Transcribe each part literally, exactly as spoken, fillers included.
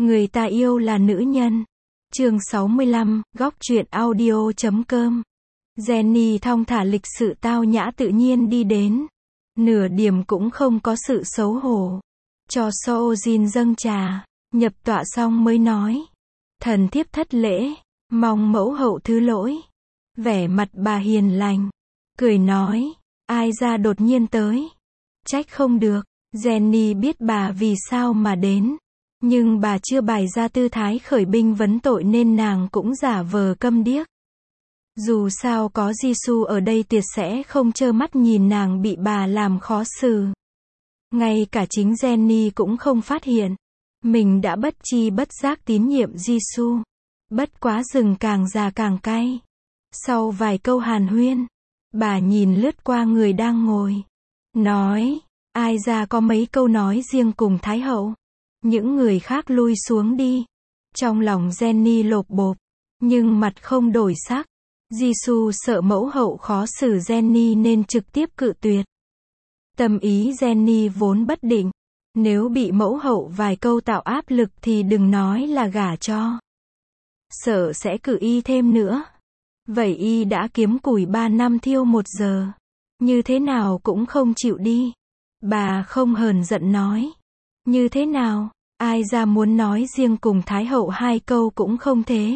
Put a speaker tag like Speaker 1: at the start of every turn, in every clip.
Speaker 1: Người ta yêu là nữ nhân. Chương sáu mươi lăm, góc truyện audio chấm com. Jenny thong thả lịch sự tao nhã tự nhiên đi đến. Nửa điểm cũng không có sự xấu hổ. Cho Soojin dâng trà, nhập tọa xong mới nói. Thần thiếp thất lễ, mong mẫu hậu thứ lỗi. Vẻ mặt bà hiền lành, cười nói, ai ra đột nhiên tới. Trách không được, Jenny biết bà vì sao mà đến. Nhưng bà chưa bày ra tư thái khởi binh vấn tội nên nàng cũng giả vờ câm điếc. Dù sao có Jisoo ở đây tuyệt sẽ không trơ mắt nhìn nàng bị bà làm khó xử. Ngay cả chính Jenny cũng không phát hiện. Mình đã bất chi bất giác tín nhiệm Jisoo. Bất quá rừng càng già càng cay. Sau vài câu hàn huyên, bà nhìn lướt qua người đang ngồi. Nói, ai ra có mấy câu nói riêng cùng Thái hậu. Những người khác lui xuống đi. Trong lòng Jenny lột bột, nhưng mặt không đổi sắc. Jisoo sợ mẫu hậu khó xử Jenny nên trực tiếp cự tuyệt. Tâm ý Jenny vốn bất định. Nếu bị mẫu hậu vài câu tạo áp lực thì đừng nói là gả cho. Sợ sẽ cự y thêm nữa. Vậy y đã kiếm củi ba năm thiêu một giờ. Như thế nào cũng không chịu đi. Bà không hờn giận nói. Như thế nào, ai ra muốn nói riêng cùng Thái hậu hai câu cũng không thế.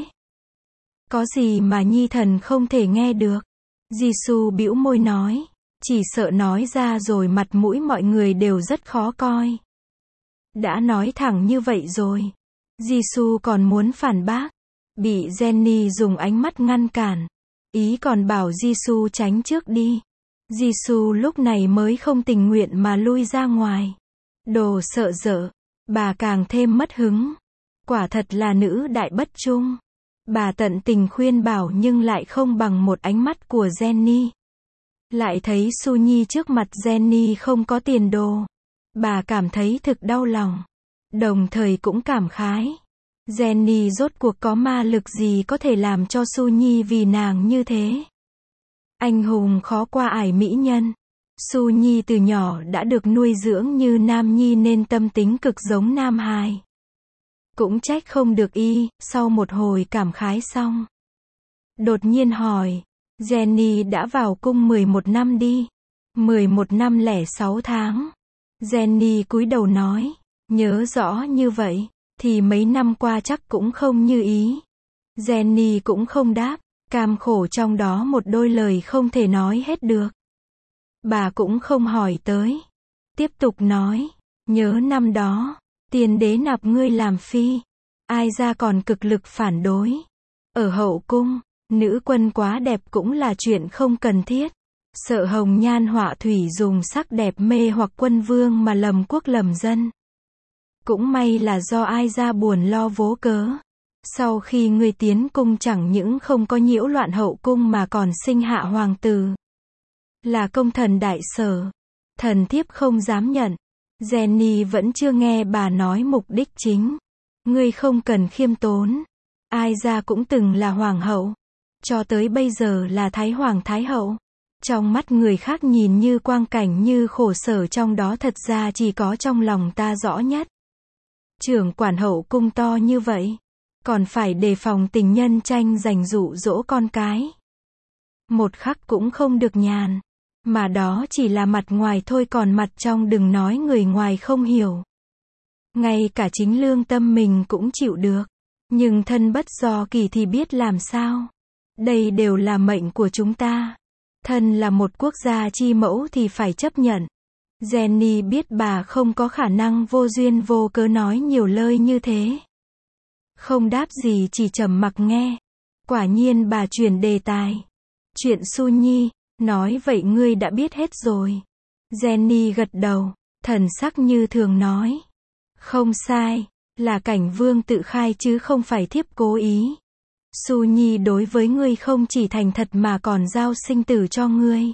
Speaker 1: Có gì mà nhi thần không thể nghe được. Jisoo bĩu môi nói. Chỉ sợ nói ra rồi mặt mũi mọi người đều rất khó coi. Đã nói thẳng như vậy rồi. Jisoo còn muốn phản bác. Bị Jenny dùng ánh mắt ngăn cản. Ý còn bảo Jisoo tránh trước đi. Jisoo lúc này mới không tình nguyện mà lui ra ngoài. Đồ sợ dở. Bà càng thêm mất hứng. Quả thật là nữ đại bất trung. Bà tận tình khuyên bảo nhưng lại không bằng một ánh mắt của Jenny. Lại thấy Su Nhi trước mặt Jenny không có tiền đồ. Bà cảm thấy thực đau lòng. Đồng thời cũng cảm khái. Jenny rốt cuộc có ma lực gì có thể làm cho Su Nhi vì nàng như thế. Anh hùng khó qua ải mỹ nhân. Su Nhi từ nhỏ đã được nuôi dưỡng như nam nhi nên tâm tính cực giống nam hài. Cũng trách không được y, sau một hồi cảm khái xong. Đột nhiên hỏi, Jenny đã vào cung mười một năm đi. mười một năm lẻ sáu tháng. Jenny cúi đầu nói, nhớ rõ như vậy, thì mấy năm qua chắc cũng không như ý. Jenny cũng không đáp, cam khổ trong đó một đôi lời không thể nói hết được. Bà cũng không hỏi tới. Tiếp tục nói, nhớ năm đó, tiên đế nạp ngươi làm phi. Ai ra còn cực lực phản đối. Ở hậu cung, nữ quân quá đẹp cũng là chuyện không cần thiết. Sợ hồng nhan họa thủy dùng sắc đẹp mê hoặc quân vương mà lầm quốc lầm dân. Cũng may là do ai ra buồn lo vô cớ. Sau khi ngươi tiến cung chẳng những không có nhiễu loạn hậu cung mà còn sinh hạ hoàng tử. Là công thần đại sở. Thần thiếp không dám nhận. Jenny vẫn chưa nghe bà nói mục đích chính. Ngươi không cần khiêm tốn. Ai ra cũng từng là hoàng hậu. Cho tới bây giờ là thái hoàng thái hậu. Trong mắt người khác nhìn như quang cảnh như khổ sở trong đó thật ra chỉ có trong lòng ta rõ nhất. Trưởng quản hậu cung to như vậy. Còn phải đề phòng tình nhân tranh giành dụ dỗ con cái. Một khắc cũng không được nhàn. Mà đó chỉ là mặt ngoài thôi còn mặt trong đừng nói người ngoài không hiểu. Ngay cả chính lương tâm mình cũng chịu được. Nhưng thân bất do kỳ thì biết làm sao. Đây đều là mệnh của chúng ta. Thân là một quốc gia chi mẫu thì phải chấp nhận. Jenny biết bà không có khả năng vô duyên vô cớ nói nhiều lời như thế. Không đáp gì chỉ trầm mặc nghe. Quả nhiên bà chuyển đề tài. Chuyện Su Nhi, nói vậy ngươi đã biết hết rồi. Jenny gật đầu, thần sắc như thường nói. Không sai, là cảnh vương tự khai chứ không phải thiếp cố ý. Su Nhi đối với ngươi không chỉ thành thật mà còn giao sinh tử cho ngươi.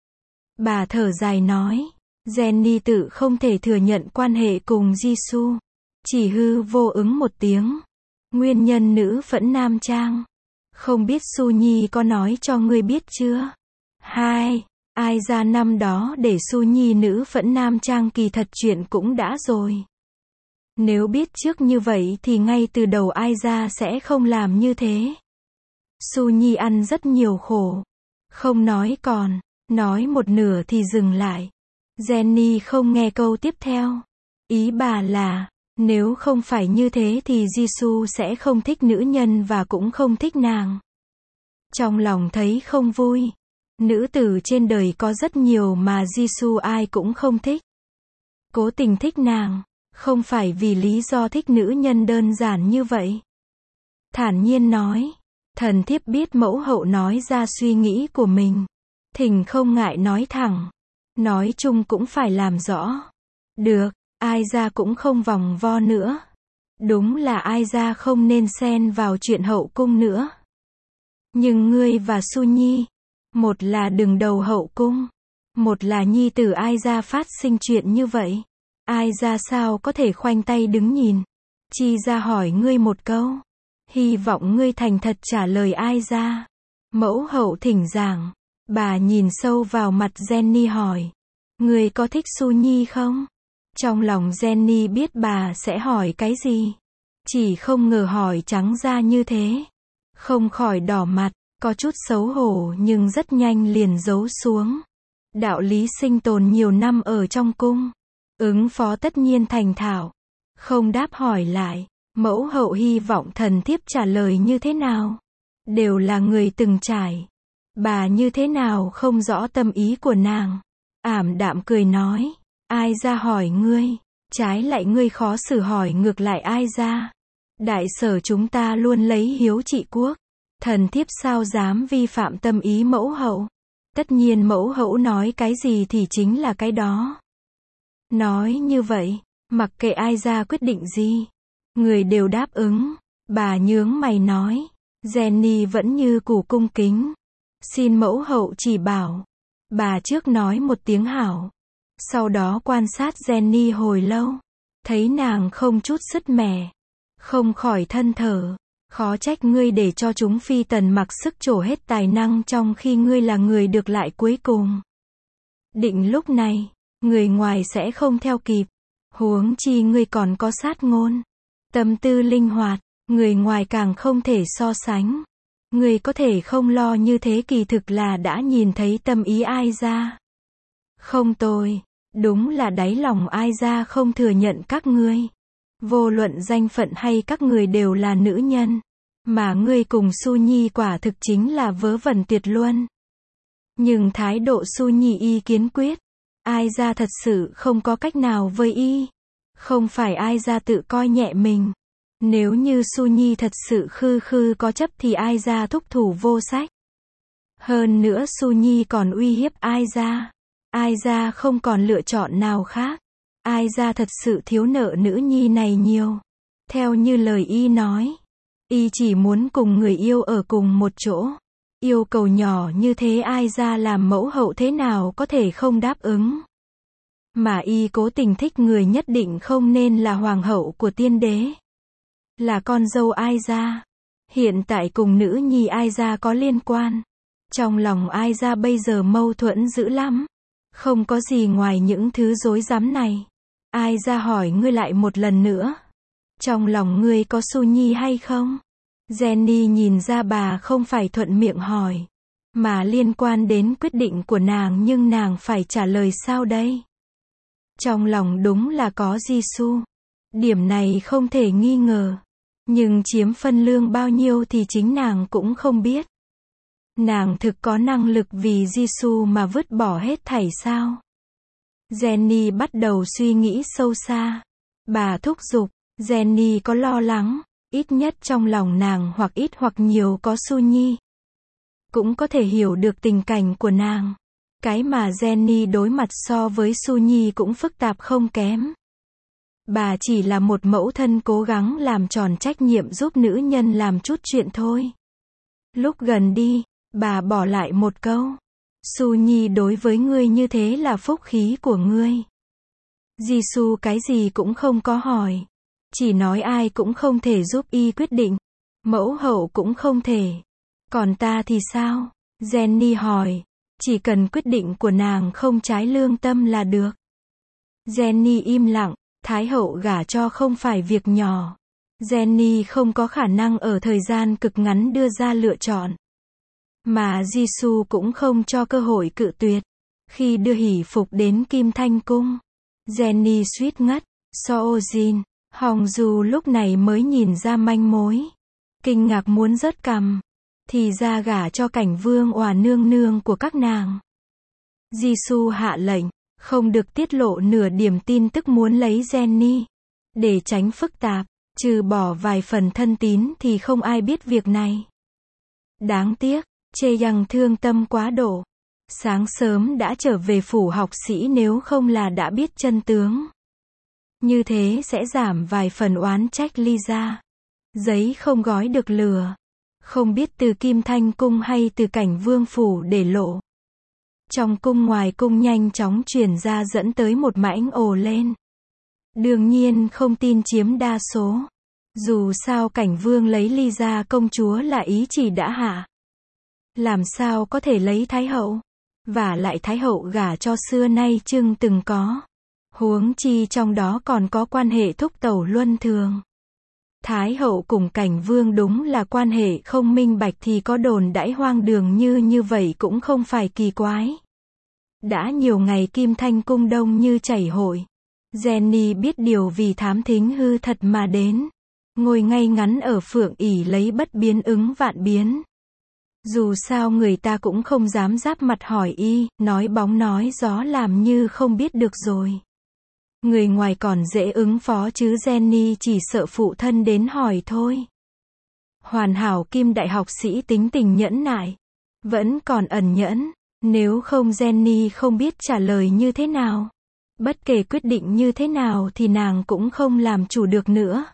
Speaker 1: Bà thở dài nói. Jenny tự không thể thừa nhận quan hệ cùng Jisoo. Chỉ hư vô ứng một tiếng. Nguyên nhân nữ phẫn nam trang. Không biết Su Nhi có nói cho ngươi biết chưa? Hai, ai ra năm đó để Su Nhi nữ phẫn nam trang kỳ thật chuyện cũng đã rồi. Nếu biết trước như vậy thì ngay từ đầu ai ra sẽ không làm như thế. Su Nhi ăn rất nhiều khổ. Không nói còn, nói một nửa thì dừng lại. Jenny không nghe câu tiếp theo. Ý bà là, nếu không phải như thế thì Jisoo sẽ không thích nữ nhân và cũng không thích nàng. Trong lòng thấy không vui. Nữ tử trên đời có rất nhiều mà Jisoo ai cũng không thích. Cố tình thích nàng, không phải vì lý do thích nữ nhân đơn giản như vậy. Thản nhiên nói, thần thiếp biết mẫu hậu nói ra suy nghĩ của mình. Thỉnh không ngại nói thẳng. Nói chung cũng phải làm rõ. Được, ai ra cũng không vòng vo nữa. Đúng là ai ra không nên xen vào chuyện hậu cung nữa. Nhưng ngươi và Su Nhi, một là đứng đầu hậu cung, một là nhi tử ai ra phát sinh chuyện như vậy. Ai ra sao có thể khoanh tay đứng nhìn. Chi ra hỏi ngươi một câu. Hy vọng ngươi thành thật trả lời ai ra. Mẫu hậu thỉnh giảng. Bà nhìn sâu vào mặt Jenny hỏi. Ngươi có thích Su Nhi không? Trong lòng Jenny biết bà sẽ hỏi cái gì. Chỉ không ngờ hỏi trắng ra như thế. Không khỏi đỏ mặt, có chút xấu hổ nhưng rất nhanh liền giấu xuống. Đạo lý sinh tồn nhiều năm ở trong cung. Ứng phó tất nhiên thành thạo. Không đáp hỏi lại. Mẫu hậu hy vọng thần thiếp trả lời như thế nào? Đều là người từng trải. Bà như thế nào không rõ tâm ý của nàng. Ảm đạm cười nói. Ai ra hỏi ngươi. Trái lại ngươi khó xử hỏi ngược lại ai ra. Đại sở chúng ta luôn lấy hiếu trị quốc. Thần thiếp sao dám vi phạm tâm ý mẫu hậu. Tất nhiên mẫu hậu nói cái gì thì chính là cái đó. Nói như vậy, mặc kệ ai ra quyết định gì, người đều đáp ứng. Bà nhướng mày nói. Jenny vẫn như cũ cung kính. Xin mẫu hậu chỉ bảo. Bà trước nói một tiếng hảo. Sau đó quan sát Jenny hồi lâu. Thấy nàng không chút sứt mẻ. Không khỏi than thở. Khó trách ngươi để cho chúng phi tần mặc sức trổ hết tài năng trong khi ngươi là người được lại cuối cùng. Định lúc này, người ngoài sẽ không theo kịp. Huống chi ngươi còn có sát ngôn. Tâm tư linh hoạt, người ngoài càng không thể so sánh. Ngươi có thể không lo như thế kỳ thực là đã nhìn thấy tâm ý ai ra. Không tồi, đúng là đáy lòng ai ra không thừa nhận các ngươi. Vô luận danh phận hay các người đều là nữ nhân. Mà ngươi cùng Su Nhi quả thực chính là vớ vẩn tuyệt luân. Nhưng thái độ Su Nhi y kiến quyết. Ai ra thật sự không có cách nào với y. Không phải ai ra tự coi nhẹ mình. Nếu như Su Nhi thật sự khư khư có chấp thì ai ra thúc thủ vô sách. Hơn nữa Su Nhi còn uy hiếp ai ra. Ai ra không còn lựa chọn nào khác. Ai ra thật sự thiếu nợ nữ nhi này nhiều. Theo như lời y nói. Y chỉ muốn cùng người yêu ở cùng một chỗ. Yêu cầu nhỏ như thế ai ra làm mẫu hậu thế nào có thể không đáp ứng. Mà y cố tình thích người nhất định không nên là hoàng hậu của tiên đế. Là con dâu ai ra. Hiện tại cùng nữ nhi ai ra có liên quan. Trong lòng ai ra bây giờ mâu thuẫn dữ lắm. Không có gì ngoài những thứ rối rắm này. Ai ra hỏi ngươi lại một lần nữa. Trong lòng ngươi có Su Nhi hay không? Jenny nhìn ra bà không phải thuận miệng hỏi. Mà liên quan đến quyết định của nàng nhưng nàng phải trả lời sao đây? Trong lòng đúng là có Jisoo. Điểm này không thể nghi ngờ. Nhưng chiếm phân lương bao nhiêu thì chính nàng cũng không biết. Nàng thực có năng lực vì Jisoo mà vứt bỏ hết thảy sao? Jenny bắt đầu suy nghĩ sâu xa. Bà thúc giục. Jenny có lo lắng. Ít nhất trong lòng nàng hoặc ít hoặc nhiều có Su Nhi. Cũng có thể hiểu được tình cảnh của nàng. Cái mà Jenny đối mặt so với Su Nhi cũng phức tạp không kém. Bà chỉ là một mẫu thân cố gắng làm tròn trách nhiệm giúp nữ nhân làm chút chuyện thôi. Lúc gần đi, bà bỏ lại một câu. Su Nhi đối với ngươi như thế là phúc khí của ngươi. Jisoo cái gì cũng không có hỏi. Chỉ nói ai cũng không thể giúp y quyết định. Mẫu hậu cũng không thể. Còn ta thì sao? Jenny hỏi. Chỉ cần quyết định của nàng không trái lương tâm là được. Jenny im lặng. Thái hậu gả cho không phải việc nhỏ. Jenny không có khả năng ở thời gian cực ngắn đưa ra lựa chọn. Mà Jisoo cũng không cho cơ hội cự tuyệt. Khi đưa hỷ phục đến Kim Thanh Cung, Jenny suýt ngất. Soojin, Hongju lúc này mới nhìn ra manh mối. Kinh ngạc muốn rớt cằm. Thì ra gả cho cảnh vương òa nương nương của các nàng. Jisoo hạ lệnh, không được tiết lộ nửa điểm tin tức muốn lấy Jenny. Để tránh phức tạp, trừ bỏ vài phần thân tín thì không ai biết việc này. Đáng tiếc, Chê Yang thương tâm quá độ. Sáng sớm đã trở về phủ học sĩ nếu không là đã biết chân tướng. Như thế sẽ giảm vài phần oán trách Lisa. Giấy không gói được lửa. Không biết từ Kim Thanh Cung hay từ cảnh vương phủ để lộ. Trong cung ngoài cung nhanh chóng truyền ra dẫn tới một mãnh ồ lên. Đương nhiên không tin chiếm đa số. Dù sao cảnh vương lấy Lisa công chúa là ý chỉ đã hạ. Làm sao có thể lấy thái hậu? Và lại thái hậu gả cho xưa nay chưng từng có. Huống chi trong đó còn có quan hệ thúc tẩu luân thường. Thái hậu cùng cảnh vương đúng là quan hệ không minh bạch thì có đồn đãi hoang đường như như vậy cũng không phải kỳ quái. Đã nhiều ngày Kim Thanh Cung đông như chảy hội. Jenny biết điều vì thám thính hư thật mà đến. Ngồi ngay ngắn ở phượng ỷ lấy bất biến ứng vạn biến. Dù sao người ta cũng không dám giáp mặt hỏi y, nói bóng nói gió làm như không biết được rồi. Người ngoài còn dễ ứng phó chứ Jenny chỉ sợ phụ thân đến hỏi thôi. Hoàn hảo Kim đại học sĩ tính tình nhẫn nại. Vẫn còn ẩn nhẫn. Nếu không Jenny không biết trả lời như thế nào. Bất kể quyết định như thế nào thì nàng cũng không làm chủ được nữa.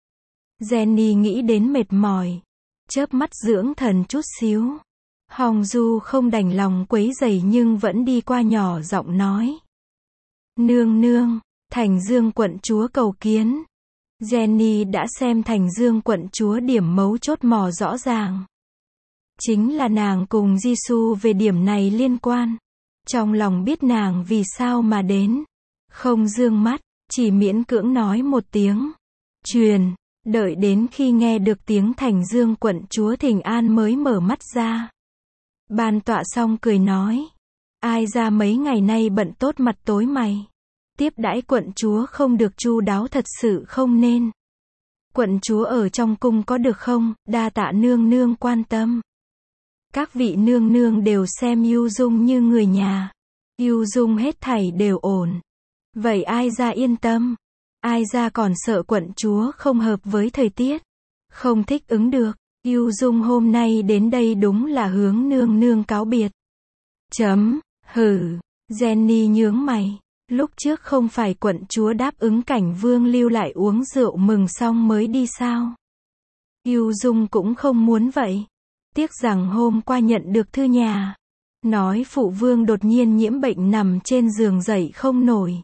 Speaker 1: Jenny nghĩ đến mệt mỏi. Chớp mắt dưỡng thần chút xíu. Hongju không đành lòng quấy rầy nhưng vẫn đi qua nhỏ giọng nói. Nương nương, Thành Dương quận chúa cầu kiến. Jenny đã xem Thành Dương quận chúa điểm mấu chốt mò rõ ràng. Chính là nàng cùng Jisoo về điểm này liên quan. Trong lòng biết nàng vì sao mà đến. Không dương mắt, chỉ miễn cưỡng nói một tiếng. Truyền, đợi đến khi nghe được tiếng Thành Dương quận chúa thỉnh an mới mở mắt ra. Ban tọa xong cười nói. Ai ra mấy ngày nay bận tốt mặt tối mày. Tiếp đãi quận chúa không được chu đáo thật sự không nên. Quận chúa ở trong cung có được không, đa tạ nương nương quan tâm. Các vị nương nương đều xem Yu Dung như người nhà. Yu Dung hết thảy đều ổn. Vậy ai ra yên tâm. Ai ra còn sợ quận chúa không hợp với thời tiết. Không thích ứng được. Yu Dung hôm nay đến đây đúng là hướng nương nương cáo biệt. Chấm, hử. Jenny nhướng mày. Lúc trước không phải quận chúa đáp ứng cảnh vương lưu lại uống rượu mừng xong mới đi sao. Yu Dung cũng không muốn vậy. Tiếc rằng hôm qua nhận được thư nhà. Nói phụ vương đột nhiên nhiễm bệnh nằm trên giường dậy không nổi.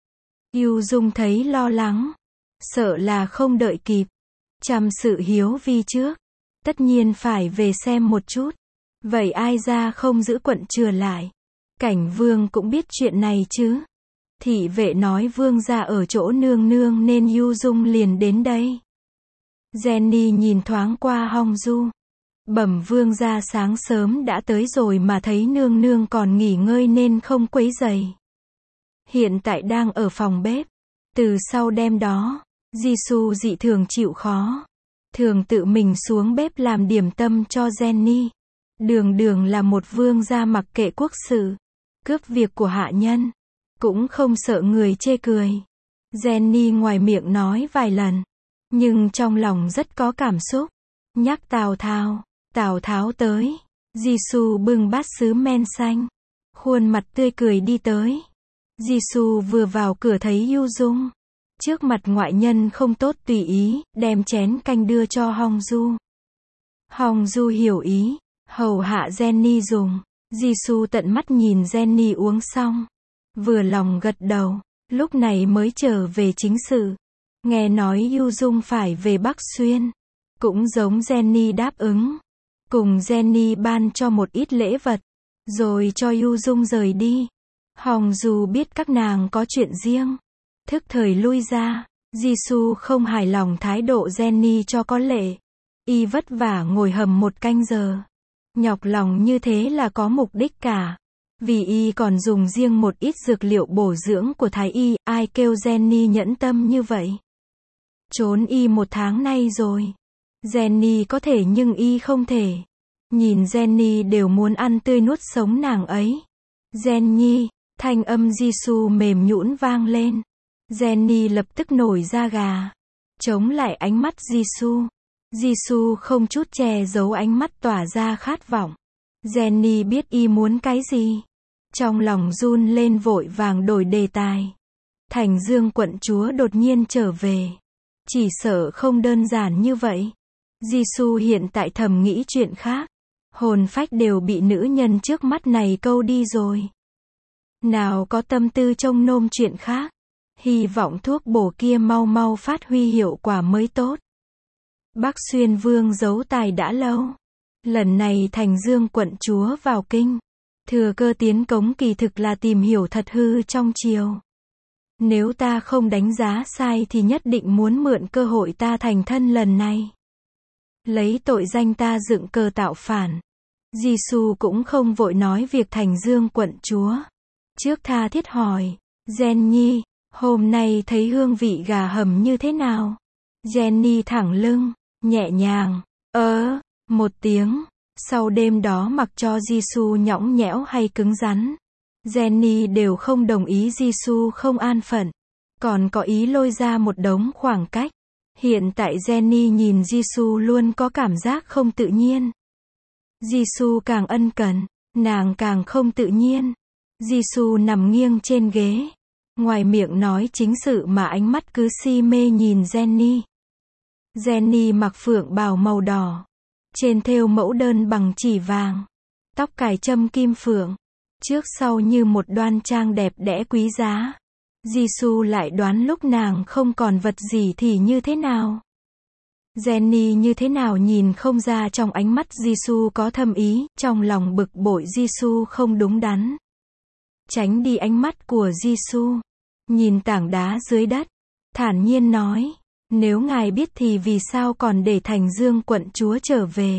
Speaker 1: Yu Dung thấy lo lắng. Sợ là không đợi kịp. Chăm sự hiếu vi trước. Tất nhiên phải về xem một chút. Vậy ai ra không giữ quận chừa lại. Cảnh vương cũng biết chuyện này chứ. Thị vệ nói vương gia ở chỗ nương nương nên Yu Dung liền đến đây. Jenny nhìn thoáng qua Hongju. Bẩm vương gia sáng sớm đã tới rồi mà thấy nương nương còn nghỉ ngơi nên không quấy rầy. Hiện tại đang ở phòng bếp. Từ sau đêm đó, Jisoo dị thường chịu khó. Thường tự mình xuống bếp làm điểm tâm cho Jenny. Đường đường là một vương gia mặc kệ quốc sự. Cướp việc của hạ nhân. Cũng không sợ người chê cười. Jenny ngoài miệng nói vài lần. Nhưng trong lòng rất có cảm xúc. Nhắc Tào Tháo. Tào Tháo tới. Jisoo bưng bát sứ men xanh. Khuôn mặt tươi cười đi tới. Jisoo vừa vào cửa thấy Yu Dung. Trước mặt ngoại nhân không tốt tùy ý, đem chén canh đưa cho Hongju. Hongju hiểu ý. Hầu hạ Jenny dùng. Jisoo tận mắt nhìn Jenny uống xong. Vừa lòng gật đầu. Lúc này mới trở về chính sự. Nghe nói Yu Dung phải về Bắc Xuyên. Cũng giống Jenny đáp ứng. Cùng Jenny ban cho một ít lễ vật. Rồi cho Yu Dung rời đi. Hongju biết các nàng có chuyện riêng. thức thời lui ra. Jisoo không hài lòng thái độ Jenny cho có lệ. Y vất vả ngồi hầm một canh giờ. Nhọc lòng như thế là có mục đích cả. Vì y còn dùng riêng một ít dược liệu bổ dưỡng của thái y, ai kêu Jenny nhẫn tâm như vậy. Trốn y một tháng nay rồi. Jenny có thể nhưng y không thể. Nhìn Jenny đều muốn ăn tươi nuốt sống nàng ấy. Jenny, thanh âm Jisoo mềm nhũn vang lên. Jenny lập tức nổi da gà. Chống lại ánh mắt Jisoo. Jisoo không chút che giấu ánh mắt tỏa ra khát vọng. Jenny biết y muốn cái gì. Trong lòng run lên vội vàng đổi đề tài. Thành Dương quận chúa đột nhiên trở về. Chỉ sợ không đơn giản như vậy. Jisoo hiện tại thầm nghĩ chuyện khác. Hồn phách đều bị nữ nhân trước mắt này câu đi rồi. Nào có tâm tư trông nom chuyện khác. Hy vọng thuốc bổ kia mau mau phát huy hiệu quả mới tốt. Bắc Xuyên Vương giấu tài đã lâu. Lần này Thành Dương quận chúa vào kinh. Thừa cơ tiến cống kỳ thực là tìm hiểu thật hư trong triều. Nếu ta không đánh giá sai thì nhất định muốn mượn cơ hội ta thành thân lần này. Lấy tội danh ta dựng cờ tạo phản. Jisoo cũng không vội nói việc Thành Dương quận chúa. Trước tha thiết hỏi. Jenny, hôm nay thấy hương vị gà hầm như thế nào? Jenny thẳng lưng, nhẹ nhàng, ớ, một tiếng. Sau đêm đó mặc cho Jisoo nhõng nhẽo hay cứng rắn, Jenny đều không đồng ý Jisoo không an phận. Còn có ý lôi ra một đống khoảng cách. Hiện tại Jenny nhìn Jisoo luôn có cảm giác không tự nhiên. Jisoo càng ân cần, nàng càng không tự nhiên. Jisoo nằm nghiêng trên ghế. Ngoài miệng nói chính sự mà ánh mắt cứ si mê nhìn Jenny. Jenny mặc phượng bào màu đỏ. Trên thêu mẫu đơn bằng chỉ vàng. Tóc cài châm kim phượng. Trước sau như một đoan trang đẹp đẽ quý giá. Jisoo lại đoán lúc nàng không còn vật gì thì như thế nào. Jenny như thế nào nhìn không ra trong ánh mắt Jisoo có thâm ý, trong lòng bực bội Jisoo không đúng đắn. Tránh đi ánh mắt của Jisoo. Nhìn tảng đá dưới đất. Thản nhiên nói. Nếu ngài biết thì vì sao còn để Thành Dương quận chúa trở về?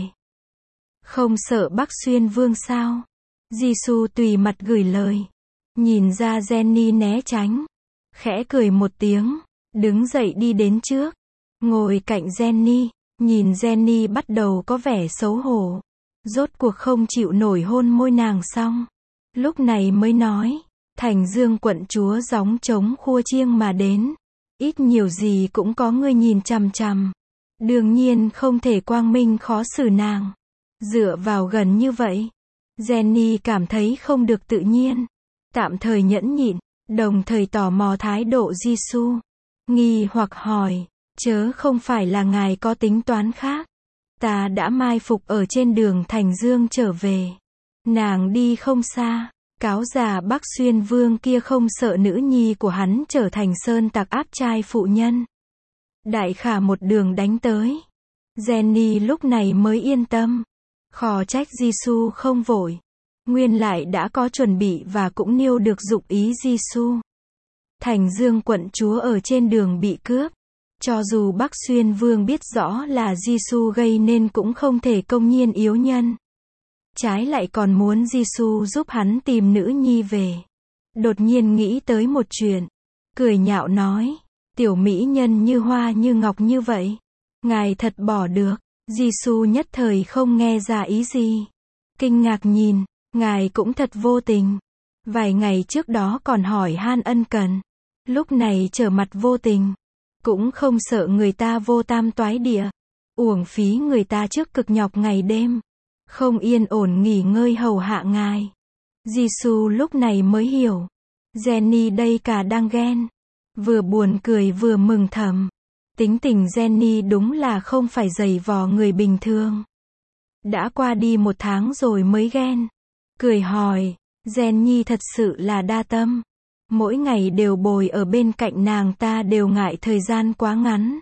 Speaker 1: Không sợ Bắc Xuyên Vương sao? Jisoo tùy mặt gửi lời. Nhìn ra Jenny né tránh. Khẽ cười một tiếng. Đứng dậy đi đến trước. Ngồi cạnh Jenny. Nhìn Jenny bắt đầu có vẻ xấu hổ. Rốt cuộc không chịu nổi hôn môi nàng xong. Lúc này mới nói. Thành Dương quận chúa gióng trống khua chiêng mà đến. Ít nhiều gì cũng có người nhìn chằm chằm. Đương nhiên không thể quang minh khó xử nàng. Dựa vào gần như vậy. Jenny cảm thấy không được tự nhiên. Tạm thời nhẫn nhịn. Đồng thời tò mò thái độ Jisoo. Nghi hoặc hỏi. Chớ không phải là ngài có tính toán khác. Ta đã mai phục ở trên đường Thành Dương trở về. Nàng đi không xa. Cáo già Bắc Xuyên Vương kia không sợ nữ nhi của hắn trở thành sơn tặc áp trai phụ nhân. Đại khả một đường đánh tới. Jenny lúc này mới yên tâm. Khó trách Jisoo không vội. Nguyên lại đã có chuẩn bị và cũng niêu được dụng ý Jisoo. Thành Dương quận chúa ở trên đường bị cướp. Cho dù Bắc Xuyên Vương biết rõ là Jisoo gây nên cũng không thể công nhiên yếu nhân. Trái lại còn muốn Jisoo giúp hắn tìm nữ nhi về. Đột nhiên nghĩ tới một chuyện. Cười nhạo nói. Tiểu mỹ nhân như hoa như ngọc như vậy. Ngài thật bỏ được. Jisoo nhất thời không nghe ra ý gì. Kinh ngạc nhìn. Ngài cũng thật vô tình. Vài ngày trước đó còn hỏi han ân cần. Lúc này trở mặt vô tình. Cũng không sợ người ta vô tam toái địa. Uổng phí người ta trước cực nhọc ngày đêm. Không yên ổn nghỉ ngơi hầu hạ ngài. Jisoo lúc này mới hiểu. Jenny đây cả đang ghen. Vừa buồn cười vừa mừng thầm. Tính tình Jenny đúng là không phải giày vò người bình thường. Đã qua đi một tháng rồi mới ghen. Cười hỏi. Jenny thật sự là đa tâm. Mỗi ngày đều bồi ở bên cạnh nàng ta đều ngại thời gian quá ngắn.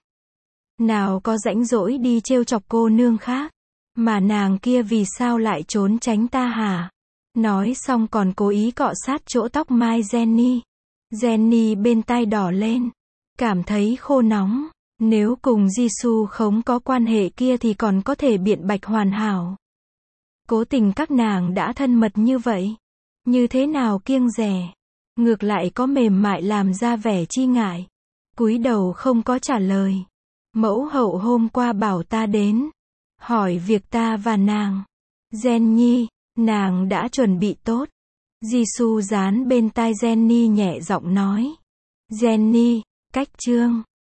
Speaker 1: Nào có rãnh rỗi đi trêu chọc cô nương khác. Mà nàng kia vì sao lại trốn tránh ta hả? Nói xong còn cố ý cọ sát chỗ tóc mai Jenny. Jenny bên tai đỏ lên, cảm thấy khô nóng. Nếu cùng Jisoo không có quan hệ kia thì còn có thể biện bạch hoàn hảo. Cố tình các nàng đã thân mật như vậy, như thế nào kiêng dè, ngược lại có mềm mại làm ra vẻ chi ngại. Cúi đầu không có trả lời. Mẫu hậu hôm qua bảo ta đến, hỏi việc ta và nàng. Jenny, nàng đã chuẩn bị tốt. Jisoo dán bên tai Jenny nhẹ giọng nói. Jenny, cách chương